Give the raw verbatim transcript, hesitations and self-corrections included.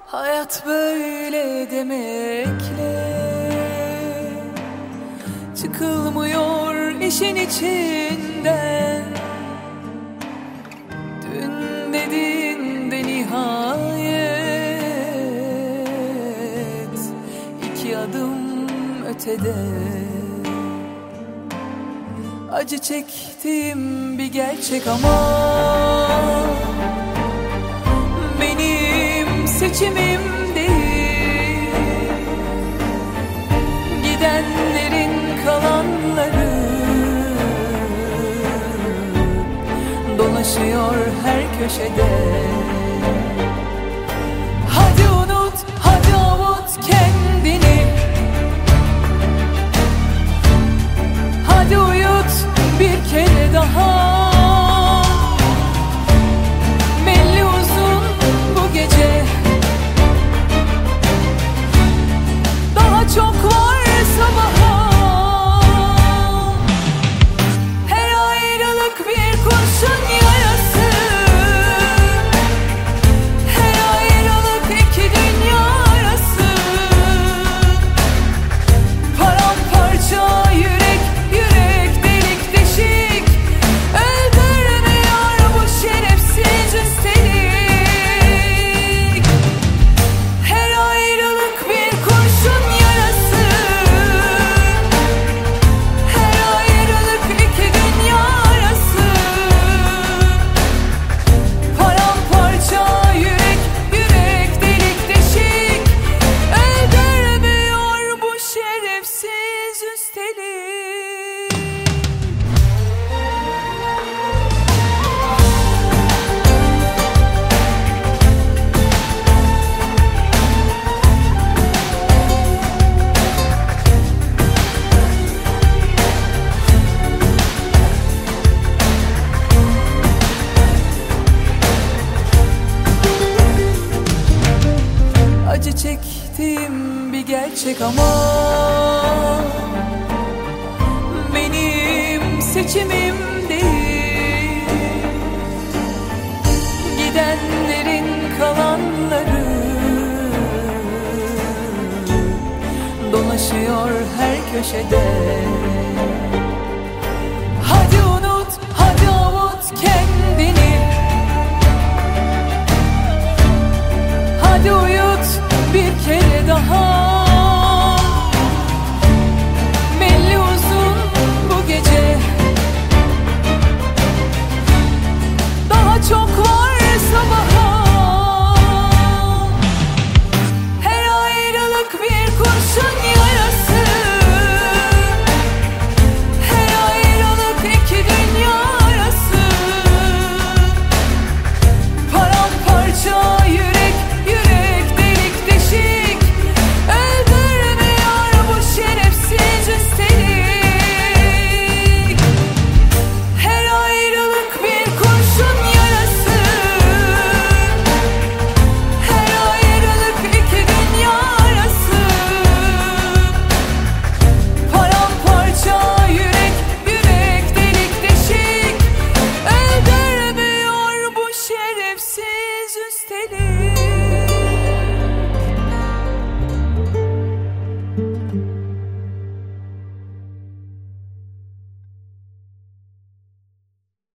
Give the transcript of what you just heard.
Hayat böyle demekle çıkılmıyor işin içinden. Dün dedin de nihayet iki adım ötede. Acı çektiğim bir gerçek ama benim seçimim değil. Gidenlerin kalanları dolaşıyor her köşede. Hadi unut, hadi avut kendini. Hadi uyut bir kere daha. Belli uzun bu gece, daha çok var sabaha. Her ayrılık bir kurşun yarası. Her ayrılık iki dünya arası. Paramparça yürek, yürek delik deşik. Öldürmüyor bu şerefsiz üstelik. Her ayrılık bir kurşun yarası. Her ayrılık iki dünya arası. Paramparça yürek, yürek delik deşik. Öldürmüyor bu şerefsiz üstelik. Acı çektiğim bir gerçek ama benim seçimim değil. Gidenlerin kalanları dolaşıyor her köşede.